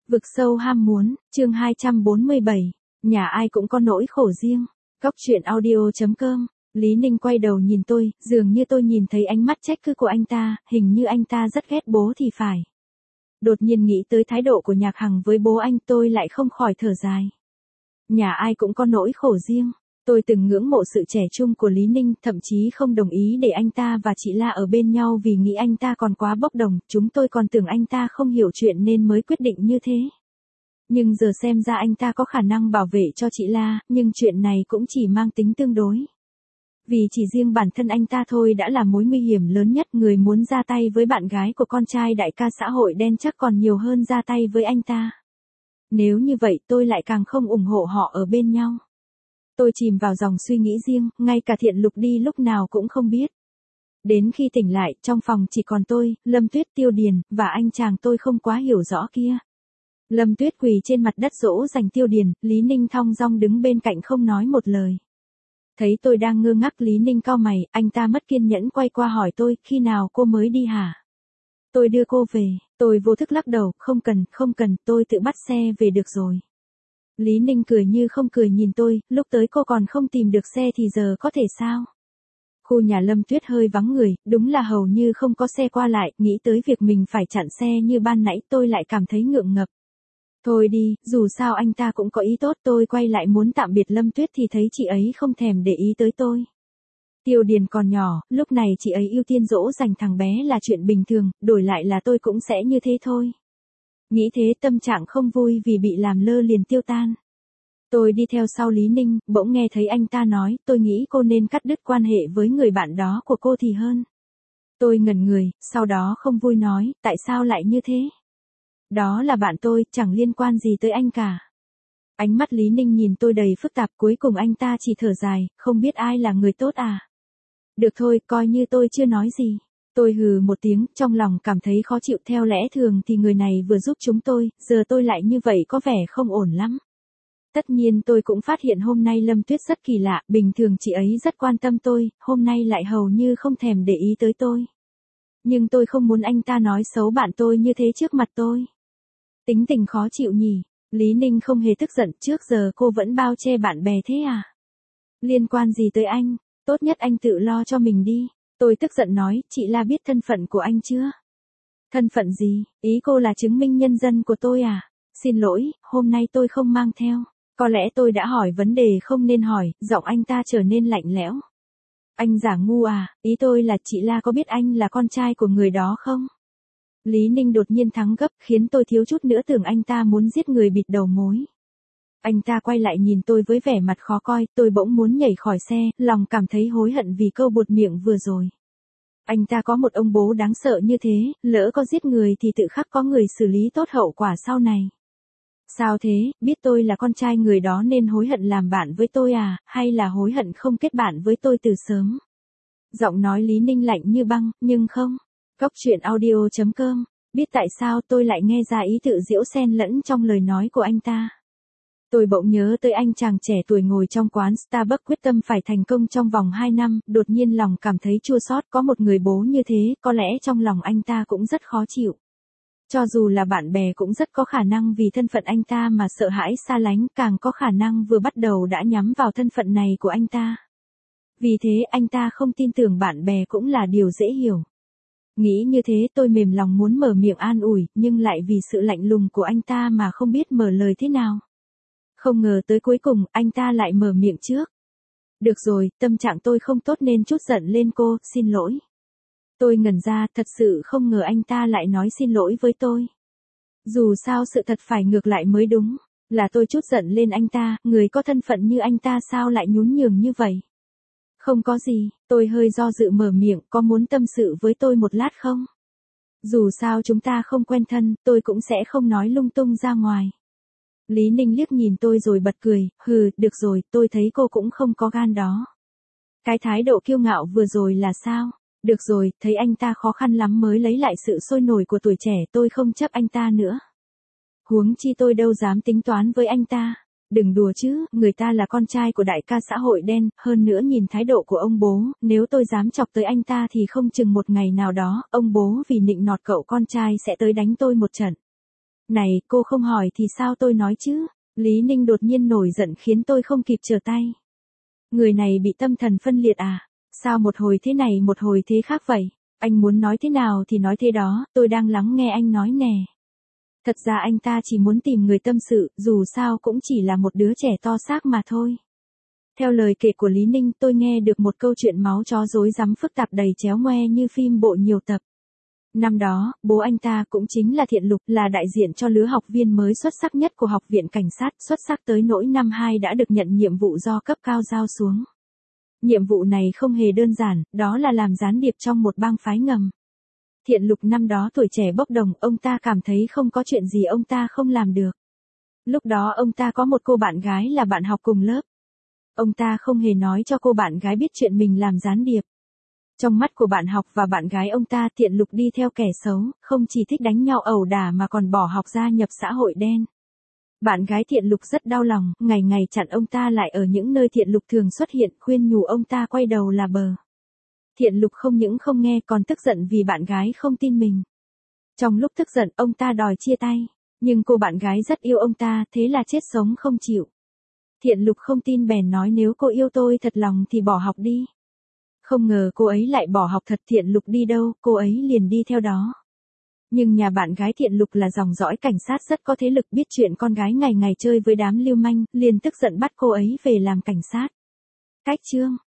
Vực sâu ham muốn, chương 247, nhà ai cũng có nỗi khổ riêng. Góc truyện audio.com. Lý Ninh quay đầu nhìn tôi, dường như tôi nhìn thấy ánh mắt trách cứ của anh ta, hình như anh ta rất ghét bố thì phải. Đột nhiên nghĩ tới thái độ của Nhạc Hằng với bố anh, tôi lại không khỏi thở dài. Nhà ai cũng có nỗi khổ riêng. Tôi từng ngưỡng mộ sự trẻ trung của Lý Ninh, thậm chí không đồng ý để anh ta và chị La ở bên nhau vì nghĩ anh ta còn quá bốc đồng, chúng tôi còn tưởng anh ta không hiểu chuyện nên mới quyết định như thế. Nhưng giờ xem ra anh ta có khả năng bảo vệ cho chị La, nhưng chuyện này cũng chỉ mang tính tương đối. Vì chỉ riêng bản thân anh ta thôi đã là mối nguy hiểm lớn nhất, người muốn ra tay với bạn gái của con trai đại ca xã hội đen chắc còn nhiều hơn ra tay với anh ta. Nếu như vậy tôi lại càng không ủng hộ họ ở bên nhau. Tôi chìm vào dòng suy nghĩ riêng, ngay cả Thiện Lục đi lúc nào cũng không biết. Đến khi tỉnh lại, trong phòng chỉ còn tôi, Lâm Tuyết, Tiêu Điền, và anh chàng tôi không quá hiểu rõ kia. Lâm Tuyết quỳ trên mặt đất dỗ dành Tiêu Điền, Lý Ninh thong dong đứng bên cạnh không nói một lời. Thấy tôi đang ngơ ngác, Lý Ninh cau mày, anh ta mất kiên nhẫn quay qua hỏi tôi, khi nào cô mới đi hả? Tôi đưa cô về, tôi vô thức lắc đầu, không cần, tôi tự bắt xe về được rồi. Lý Ninh cười như không cười nhìn tôi, lúc tới cô còn không tìm được xe thì giờ có thể sao? Khu nhà Lâm Tuyết hơi vắng người, đúng là hầu như không có xe qua lại, nghĩ tới việc mình phải chặn xe như ban nãy tôi lại cảm thấy ngượng ngập. Thôi đi, dù sao anh ta cũng có ý tốt. Tôi quay lại muốn tạm biệt Lâm Tuyết thì thấy chị ấy không thèm để ý tới tôi. Tiêu Điền còn nhỏ, lúc này chị ấy ưu tiên dỗ dành thằng bé là chuyện bình thường, đổi lại là tôi cũng sẽ như thế thôi. Nghĩ thế tâm trạng không vui vì bị làm lơ liền tiêu tan. Tôi đi theo sau Lý Ninh, bỗng nghe thấy anh ta nói, tôi nghĩ cô nên cắt đứt quan hệ với người bạn đó của cô thì hơn. Tôi ngẩn người, sau đó không vui nói, tại sao lại như thế? Đó là bạn tôi, chẳng liên quan gì tới anh cả. Ánh mắt Lý Ninh nhìn tôi đầy phức tạp, cuối cùng anh ta chỉ thở dài, không biết ai là người tốt à? Được thôi, coi như tôi chưa nói gì. Tôi hừ một tiếng, trong lòng cảm thấy khó chịu, theo lẽ thường thì người này vừa giúp chúng tôi, giờ tôi lại như vậy có vẻ không ổn lắm. Tất nhiên tôi cũng phát hiện hôm nay Lâm Tuyết rất kỳ lạ, bình thường chị ấy rất quan tâm tôi, hôm nay lại hầu như không thèm để ý tới tôi. Nhưng tôi không muốn anh ta nói xấu bạn tôi như thế trước mặt tôi. Tính tình khó chịu nhỉ. Lý Ninh không hề tức giận, trước giờ cô vẫn bao che bạn bè thế à? Liên quan gì tới anh, tốt nhất anh tự lo cho mình đi. Tôi tức giận nói, chị La biết thân phận của anh chưa? Thân phận gì, ý cô là chứng minh nhân dân của tôi à? Xin lỗi, hôm nay tôi không mang theo. Có lẽ tôi đã hỏi vấn đề không nên hỏi, giọng anh ta trở nên lạnh lẽo. Anh giả ngu à, ý tôi là chị La có biết anh là con trai của người đó không? Lý Ninh đột nhiên thắng gấp, khiến tôi thiếu chút nữa tưởng anh ta muốn giết người bịt đầu mối. Anh ta quay lại nhìn tôi với vẻ mặt khó coi, tôi bỗng muốn nhảy khỏi xe, lòng cảm thấy hối hận vì câu buột miệng vừa rồi. Anh ta có một ông bố đáng sợ như thế, lỡ có giết người thì tự khắc có người xử lý tốt hậu quả sau này. Sao thế, biết tôi là con trai người đó nên hối hận làm bạn với tôi à, hay là hối hận không kết bạn với tôi từ sớm? Giọng nói Lý Ninh lạnh như băng, nhưng không. Góc truyện audio.com. Biết tại sao tôi lại nghe ra ý tự giễu xen lẫn trong lời nói của anh ta. Tôi bỗng nhớ tới anh chàng trẻ tuổi ngồi trong quán Starbucks quyết tâm phải thành công trong vòng 2 năm, đột nhiên lòng cảm thấy chua xót, có một người bố như thế, có lẽ trong lòng anh ta cũng rất khó chịu. Cho dù là bạn bè cũng rất có khả năng vì thân phận anh ta mà sợ hãi xa lánh, càng có khả năng vừa bắt đầu đã nhắm vào thân phận này của anh ta. Vì thế anh ta không tin tưởng bạn bè cũng là điều dễ hiểu. Nghĩ như thế tôi mềm lòng muốn mở miệng an ủi, nhưng lại vì sự lạnh lùng của anh ta mà không biết mở lời thế nào. Không ngờ tới cuối cùng, anh ta lại mở miệng trước. Được rồi, tâm trạng tôi không tốt nên chút giận lên cô, xin lỗi. Tôi ngẩn ra, thật sự không ngờ anh ta lại nói xin lỗi với tôi. Dù sao sự thật phải ngược lại mới đúng, là tôi chút giận lên anh ta, người có thân phận như anh ta sao lại nhún nhường như vậy. Không có gì, tôi hơi do dự mở miệng, có muốn tâm sự với tôi một lát không? Dù sao chúng ta không quen thân, tôi cũng sẽ không nói lung tung ra ngoài. Lý Ninh liếc nhìn tôi rồi bật cười, hừ, được rồi, tôi thấy cô cũng không có gan đó. Cái thái độ kiêu ngạo vừa rồi là sao? Được rồi, thấy anh ta khó khăn lắm mới lấy lại sự sôi nổi của tuổi trẻ, tôi không chấp anh ta nữa. Huống chi tôi đâu dám tính toán với anh ta. Đừng đùa chứ, người ta là con trai của đại ca xã hội đen, hơn nữa nhìn thái độ của ông bố, nếu tôi dám chọc tới anh ta thì không chừng một ngày nào đó, ông bố vì nịnh nọt cậu con trai sẽ tới đánh tôi một trận. Này, cô không hỏi thì sao tôi nói chứ? Lý Ninh đột nhiên nổi giận khiến tôi không kịp trở tay. Người này bị tâm thần phân liệt à? Sao một hồi thế này một hồi thế khác vậy? Anh muốn nói thế nào thì nói thế đó, tôi đang lắng nghe anh nói nè. Thật ra anh ta chỉ muốn tìm người tâm sự, dù sao cũng chỉ là một đứa trẻ to xác mà thôi. Theo lời kể của Lý Ninh, tôi nghe được một câu chuyện máu chó rối rắm phức tạp đầy chéo ngoe như phim bộ nhiều tập. Năm đó, bố anh ta cũng chính là Thiện Lục, là đại diện cho lứa học viên mới xuất sắc nhất của Học viện Cảnh sát, xuất sắc tới nỗi năm 2 đã được nhận nhiệm vụ do cấp cao giao xuống. Nhiệm vụ này không hề đơn giản, đó là làm gián điệp trong một bang phái ngầm. Thiện Lục năm đó tuổi trẻ bốc đồng, ông ta cảm thấy không có chuyện gì ông ta không làm được. Lúc đó ông ta có một cô bạn gái là bạn học cùng lớp. Ông ta không hề nói cho cô bạn gái biết chuyện mình làm gián điệp. Trong mắt của bạn học và bạn gái ông ta, Thiện Lục đi theo kẻ xấu, không chỉ thích đánh nhau ẩu đả mà còn bỏ học gia nhập xã hội đen. Bạn gái Thiện Lục rất đau lòng, ngày ngày chặn ông ta lại ở những nơi Thiện Lục thường xuất hiện, khuyên nhủ ông ta quay đầu là bờ. Thiện Lục không những không nghe còn tức giận vì bạn gái không tin mình. Trong lúc tức giận, ông ta đòi chia tay, nhưng cô bạn gái rất yêu ông ta, thế là chết sống không chịu. Thiện Lục không tin bèn nói nếu cô yêu tôi thật lòng thì bỏ học đi. Không ngờ cô ấy lại bỏ học thật, Thiện Lục đi đâu, cô ấy liền đi theo đó. Nhưng nhà bạn gái Thiện Lục là dòng dõi cảnh sát rất có thế lực, biết chuyện con gái ngày ngày chơi với đám lưu manh, liền tức giận bắt cô ấy về làm cảnh sát. Cách chương